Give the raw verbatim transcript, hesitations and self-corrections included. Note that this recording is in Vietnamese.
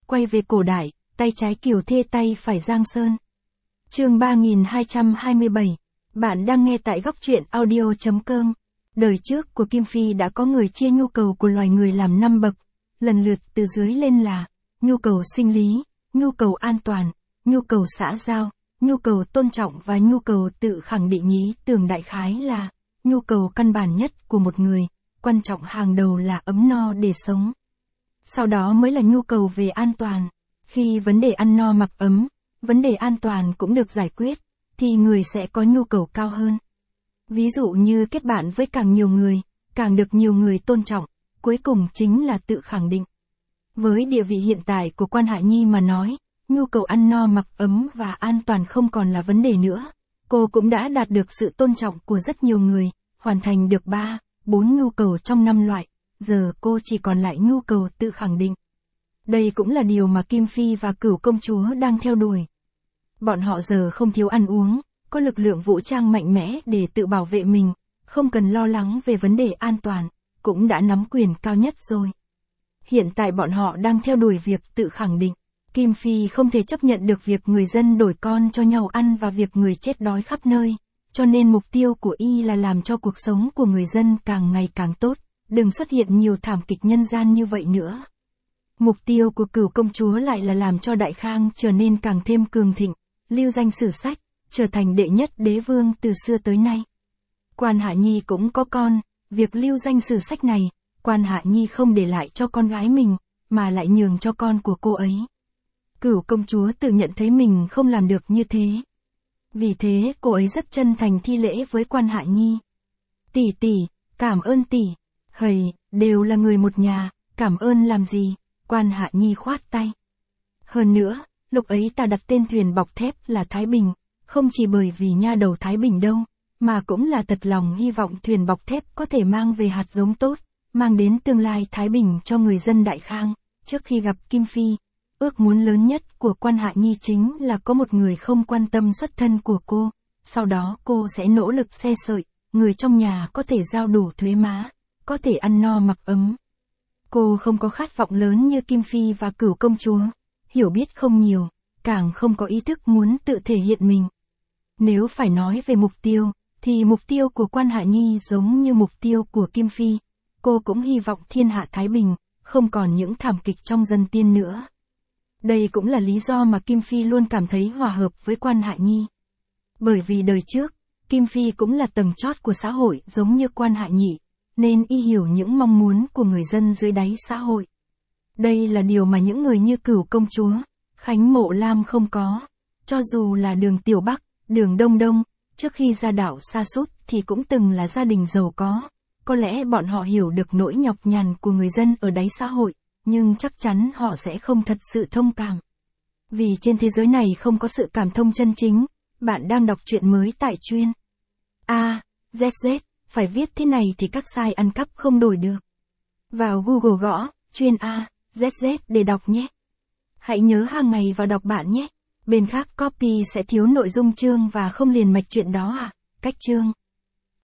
quay về cổ đại, tay trái Kiều Thê tay phải Giang Sơn. Chương ba nghìn hai trăm hai mươi bảy. Bạn đang nghe tại góc truyện audio chấm com. Đời trước của Kim Phi đã có người chia nhu cầu của loài người làm năm bậc, lần lượt từ dưới lên là nhu cầu sinh lý, nhu cầu an toàn, nhu cầu xã giao, nhu cầu tôn trọng và nhu cầu tự khẳng định. Ý tưởng đại khái là nhu cầu căn bản nhất của một người, quan trọng hàng đầu là ấm no để sống. Sau đó mới là nhu cầu về an toàn. Khi vấn đề ăn no mặc ấm, vấn đề an toàn cũng được giải quyết, thì người sẽ có nhu cầu cao hơn. Ví dụ như kết bạn với càng nhiều người, càng được nhiều người tôn trọng, cuối cùng chính là tự khẳng định. Với địa vị hiện tại của Quan Hạ Nhi mà nói, nhu cầu ăn no mặc ấm và an toàn không còn là vấn đề nữa. Cô cũng đã đạt được sự tôn trọng của rất nhiều người, hoàn thành được ba, bốn nhu cầu trong năm loại, giờ cô chỉ còn lại nhu cầu tự khẳng định. Đây cũng là điều mà Kim Phi và Cửu Công Chúa đang theo đuổi. Bọn họ giờ không thiếu ăn uống, có lực lượng vũ trang mạnh mẽ để tự bảo vệ mình, không cần lo lắng về vấn đề an toàn, cũng đã nắm quyền cao nhất rồi. Hiện tại bọn họ đang theo đuổi việc tự khẳng định. Kim Phi không thể chấp nhận được việc người dân đổi con cho nhau ăn và việc người chết đói khắp nơi, cho nên mục tiêu của y là làm cho cuộc sống của người dân càng ngày càng tốt, đừng xuất hiện nhiều thảm kịch nhân gian như vậy nữa. Mục tiêu của Cửu Công Chúa lại là làm cho Đại Khang trở nên càng thêm cường thịnh, lưu danh sử sách, trở thành đệ nhất đế vương từ xưa tới nay. Quan Hạ Nhi cũng có con, việc lưu danh sử sách này, Quan Hạ Nhi không để lại cho con gái mình, mà lại nhường cho con của cô ấy. Cửu Công Chúa tự nhận thấy mình không làm được như thế. Vì thế cô ấy rất chân thành thi lễ với Quan Hạ Nhi. Tỷ tỷ, cảm ơn tỷ. Hầy, đều là người một nhà, cảm ơn làm gì? Quan Hạ Nhi khoát tay. Hơn nữa, lúc ấy ta đặt tên thuyền bọc thép là Thái Bình, không chỉ bởi vì nha đầu Thái Bình đâu, mà cũng là thật lòng hy vọng thuyền bọc thép có thể mang về hạt giống tốt, mang đến tương lai Thái Bình cho người dân Đại Khang. Trước khi gặp Kim Phi, ước muốn lớn nhất của Quan Hạ Nhi chính là có một người không quan tâm xuất thân của cô, sau đó cô sẽ nỗ lực xe sợi, người trong nhà có thể giao đủ thuế má, có thể ăn no mặc ấm. Cô không có khát vọng lớn như Kim Phi và Cửu Công Chúa, hiểu biết không nhiều, càng không có ý thức muốn tự thể hiện mình. Nếu phải nói về mục tiêu, thì mục tiêu của Quan Hạ Nhi giống như mục tiêu của Kim Phi. Cô cũng hy vọng thiên hạ thái bình, không còn những thảm kịch trong dân tiên nữa. Đây cũng là lý do mà Kim Phi luôn cảm thấy hòa hợp với Quan Hạ Nhi. Bởi vì đời trước, Kim Phi cũng là tầng chót của xã hội giống như Quan Hạ Nhi, nên y hiểu những mong muốn của người dân dưới đáy xã hội. Đây là điều mà những người như Cửu Công Chúa, Khánh Mộ Lam không có. Cho dù là Đường Tiểu Bắc, Đường Đông Đông, trước khi ra đảo Sa Sút thì cũng từng là gia đình giàu có. Có lẽ bọn họ hiểu được nỗi nhọc nhằn của người dân ở đáy xã hội, nhưng chắc chắn họ sẽ không thật sự thông cảm. Vì trên thế giới này không có sự cảm thông chân chính. Bạn đang đọc truyện mới tại chuyên A, Z Z, phải viết thế này thì các site ăn cắp không đổi được. Vào Google gõ, chuyên A, Z Z để đọc nhé. Hãy nhớ hàng ngày vào đọc bạn nhé. Bên khác copy sẽ thiếu nội dung chương và không liền mạch chuyện đó à. Cách chương